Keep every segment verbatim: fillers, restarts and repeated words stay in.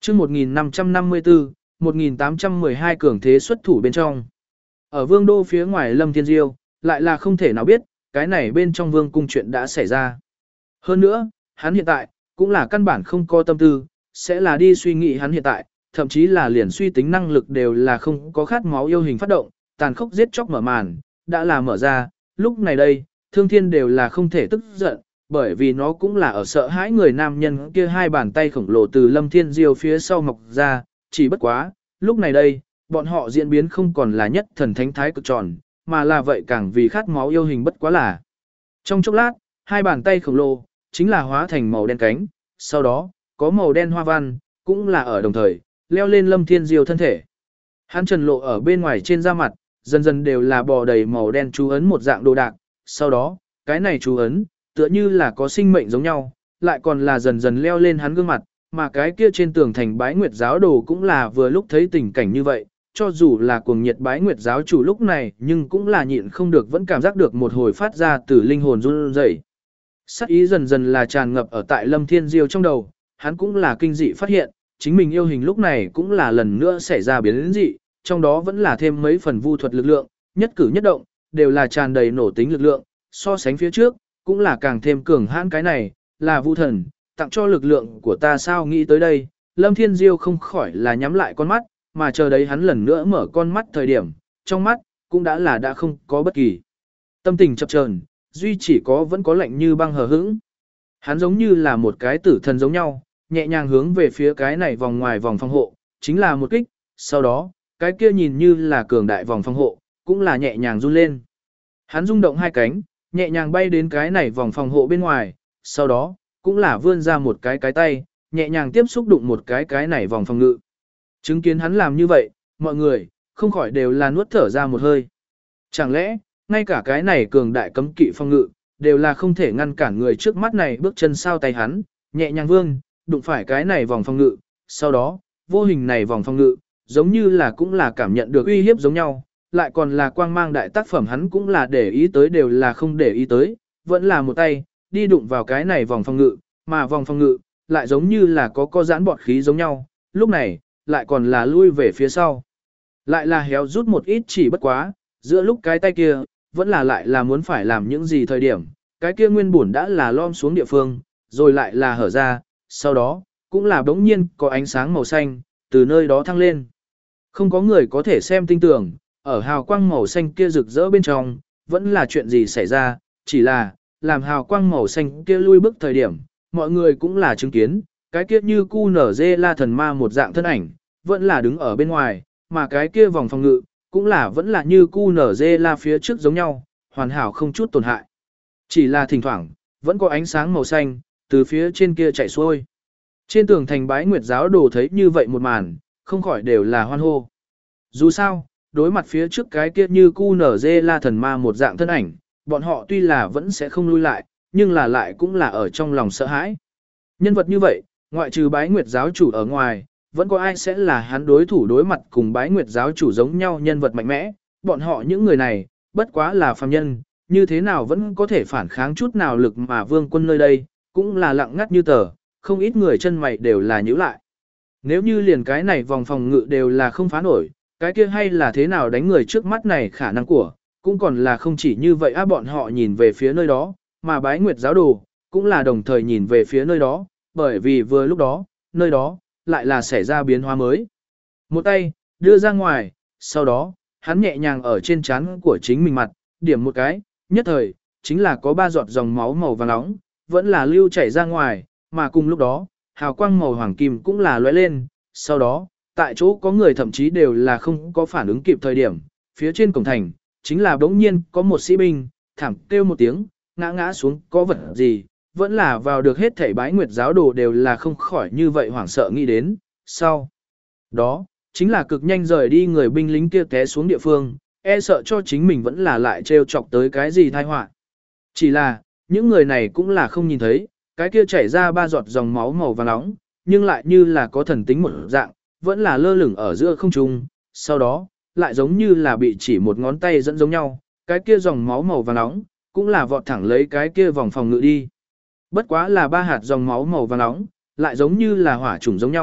chương một nghìn năm trăm năm mươi tư, một nghìn tám trăm mười hai cường thế xuất thủ bên trong. Ở vương đô phía ngoài Lâm Thiên Diêu, lại là không thể nào biết, cái này bên trong vương cung chuyện đã xảy ra. Hơn nữa, hắn hiện tại, cũng là căn bản không có tâm tư, sẽ là đi suy nghĩ hắn hiện tại, thậm chí là liền suy tính năng lực đều là không có khát máu yêu hình phát động, tàn khốc giết chóc mở màn, đã là mở ra, lúc này đây, Thương Thiên đều là không thể tức giận, bởi vì nó cũng là ở sợ hãi người nam nhân kia hai bàn tay khổng lồ từ Lâm Thiên Diêu phía sau mọc ra, chỉ bất quá, lúc này đây, bọn họ diễn biến không còn là nhất thần thánh thái cực tròn, mà là vậy càng vì khát máu yêu hình bất quá là. Trong chốc lát, hai bàn tay khổng lồ, chính là hóa thành màu đen cánh, sau đó, có màu đen hoa văn, cũng là ở đồng thời, leo lên Lâm Thiên Diêu thân thể. Hắn trần lộ ở bên ngoài trên da mặt, dần dần đều là bò đầy màu đen chú ấn một dạng đồ đạc, sau đó, cái này chú ấn, tựa như là có sinh mệnh giống nhau, lại còn là dần dần leo lên hắn gương mặt, mà cái kia trên tường thành bái nguyệt giáo đồ cũng là vừa lúc thấy tình cảnh như vậy, cho dù là cuồng nhiệt bái nguyệt giáo chủ lúc này nhưng cũng là nhịn không được vẫn cảm giác được một hồi phát ra từ linh hồn run rẩy. Sắc ý dần dần là tràn ngập ở tại Lâm Thiên Diêu trong đầu, hắn cũng là kinh dị phát hiện, chính mình yêu hình lúc này cũng là lần nữa xảy ra biến dị, trong đó vẫn là thêm mấy phần vu thuật lực lượng, nhất cử nhất động, đều là tràn đầy nổ tính lực lượng, so sánh phía trước, cũng là càng thêm cường hãn cái này, là vu thần, tặng cho lực lượng của ta sao nghĩ tới đây, Lâm Thiên Diêu không khỏi là nhắm lại con mắt, mà chờ đấy hắn lần nữa mở con mắt thời điểm, trong mắt, cũng đã là đã không có bất kỳ. Tâm tình chập chờn, duy chỉ có vẫn có lạnh như băng hờ hững. Hắn giống như là một cái tử thần giống nhau, nhẹ nhàng hướng về phía cái này vòng ngoài vòng phòng hộ, chính là một kích, sau đó, cái kia nhìn như là cường đại vòng phòng hộ, cũng là nhẹ nhàng run lên. Hắn rung động hai cánh, nhẹ nhàng bay đến cái này vòng phòng hộ bên ngoài, sau đó, cũng là vươn ra một cái cái tay, nhẹ nhàng tiếp xúc đụng một cái cái này vòng phòng ngự. Chứng kiến hắn làm như vậy, mọi người, không khỏi đều là nuốt thở ra một hơi. Chẳng lẽ, ngay cả cái này cường đại cấm kỵ phòng ngự, đều là không thể ngăn cản người trước mắt này bước chân sao tay hắn, nhẹ nhàng vương, đụng phải cái này vòng phòng ngự, sau đó, vô hình này vòng phòng ngự, giống như là cũng là cảm nhận được uy hiếp giống nhau, lại còn là quang mang đại tác phẩm hắn cũng là để ý tới đều là không để ý tới, vẫn là một tay, đi đụng vào cái này vòng phòng ngự, mà vòng phòng ngự, lại giống như là có co giãn bọt khí giống nhau, lúc này, lại còn là lui về phía sau. Lại là héo rút một ít chỉ bất quá, giữa lúc cái tay kia, vẫn là lại là muốn phải làm những gì thời điểm, cái kia nguyên bổn đã là lom xuống địa phương, rồi lại là hở ra, sau đó, cũng là đống nhiên có ánh sáng màu xanh, từ nơi đó thăng lên. Không có người có thể xem tinh tưởng, ở hào quang màu xanh kia rực rỡ bên trong, vẫn là chuyện gì xảy ra, chỉ là, làm hào quang màu xanh kia lui bước thời điểm, mọi người cũng là chứng kiến, cái kia như cu nở dê la thần ma một dạng thân ảnh, vẫn là đứng ở bên ngoài, mà cái kia vòng phòng ngự, cũng là vẫn là như cu nở dê la phía trước giống nhau, hoàn hảo không chút tổn hại. Chỉ là thỉnh thoảng, vẫn có ánh sáng màu xanh, từ phía trên kia chạy xuôi. Trên tường thành bái nguyệt giáo đồ thấy như vậy một màn, không khỏi đều là hoan hô. Dù sao, đối mặt phía trước cái kia như cu nở dê la thần ma một dạng thân ảnh, bọn họ tuy là vẫn sẽ không lui lại, nhưng là lại cũng là ở trong lòng sợ hãi. Nhân vật như vậy, ngoại trừ bái nguyệt giáo chủ ở ngoài, vẫn có ai sẽ là hắn đối thủ đối mặt cùng bái nguyệt giáo chủ giống nhau nhân vật mạnh mẽ, bọn họ những người này, bất quá là phàm nhân, như thế nào vẫn có thể phản kháng chút nào lực mà vương quân nơi đây, cũng là lặng ngắt như tờ, không ít người chân mày đều là nhíu lại. Nếu như liền cái này vòng phòng ngự đều là không phá nổi, cái kia hay là thế nào đánh người trước mắt này khả năng của, cũng còn là không chỉ như vậy á bọn họ nhìn về phía nơi đó, mà bái nguyệt giáo đồ, cũng là đồng thời nhìn về phía nơi đó, bởi vì vừa lúc đó, nơi đó, lại là xảy ra biến hóa mới. Một tay, đưa ra ngoài, sau đó, hắn nhẹ nhàng ở trên trán của chính mình mặt, điểm một cái, nhất thời, chính là có ba giọt dòng máu màu vàng nóng, vẫn là lưu chảy ra ngoài, mà cùng lúc đó, hào quang màu hoàng kim cũng là lóe lên, sau đó, tại chỗ có người thậm chí đều là không có phản ứng kịp thời điểm, phía trên cổng thành, chính là bỗng nhiên có một sĩ binh, thảm kêu một tiếng, ngã ngã xuống, có vật gì, vẫn là vào được hết thảy bái nguyệt giáo đồ đều là không khỏi như vậy hoảng sợ nghĩ đến, sau đó, chính là cực nhanh rời đi người binh lính kia té xuống địa phương, e sợ cho chính mình vẫn là lại trêu chọc tới cái gì tai họa. Chỉ là, những người này cũng là không nhìn thấy, cái kia chảy ra ba giọt dòng máu màu vàng nóng, nhưng lại như là có thần tính một dạng, vẫn là lơ lửng ở giữa không trung, sau đó, lại giống như là bị chỉ một ngón tay dẫn giống nhau, cái kia dòng máu màu vàng nóng, cũng là vọt thẳng lấy cái kia vòng phòng ngự đi. Bất quá là ba hạt dòng máu màu vàng nóng, lại giống như là hỏa trùng giống nhau,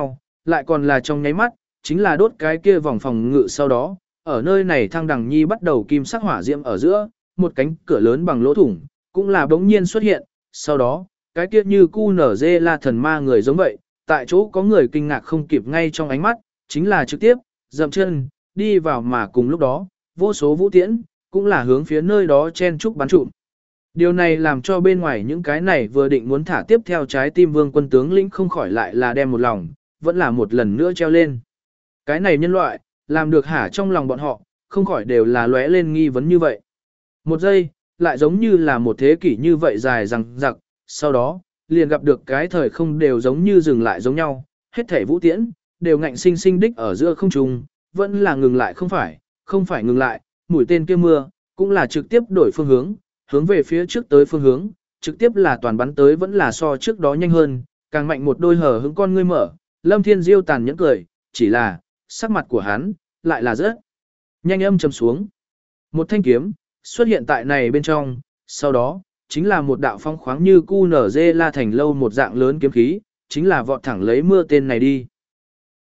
lại còn là trong nháy mắt, chính là đốt cái kia vòng phòng ngự sau đó, ở nơi này thăng đằng nhi bắt đầu kim sắc hỏa diễm ở giữa, một cánh cửa lớn bằng lỗ thủng, cũng là bỗng nhiên xuất hiện, sau đó, cái kia như cu nở dê la thần ma người giống vậy, tại chỗ có người kinh ngạc không kịp ngay trong ánh mắt, chính là trực tiếp, dậm chân, đi vào mà cùng lúc đó, vô số vũ tiễn, cũng là hướng phía nơi đó chen trúc bắn trụm. Điều này làm cho bên ngoài những cái này vừa định muốn thả tiếp theo trái tim vương quân tướng lĩnh không khỏi lại là đem một lòng, vẫn là một lần nữa treo lên. Cái này nhân loại, làm được hả trong lòng bọn họ, không khỏi đều là lóe lên nghi vấn như vậy. Một giây, lại giống như là một thế kỷ như vậy dài rằng rặc, sau đó, liền gặp được cái thời không đều giống như dừng lại giống nhau, hết thể vũ tiễn, đều ngạnh sinh sinh đích ở giữa không trung, vẫn là ngừng lại không phải, không phải ngừng lại, mũi tên kia mưa, cũng là trực tiếp đổi phương hướng, hướng về phía trước tới phương hướng, trực tiếp là toàn bắn tới vẫn là so trước đó nhanh hơn, càng mạnh một đôi hở hững con ngươi mở, Lâm Thiên Diêu tàn nhẫn cười, chỉ là, sắc mặt của hắn, lại là rất nhanh âm trầm xuống. Một thanh kiếm, xuất hiện tại này bên trong, sau đó, chính là một đạo phong khoáng như cu nở dê la thành lâu một dạng lớn kiếm khí, chính là vọt thẳng lấy mưa tên này đi.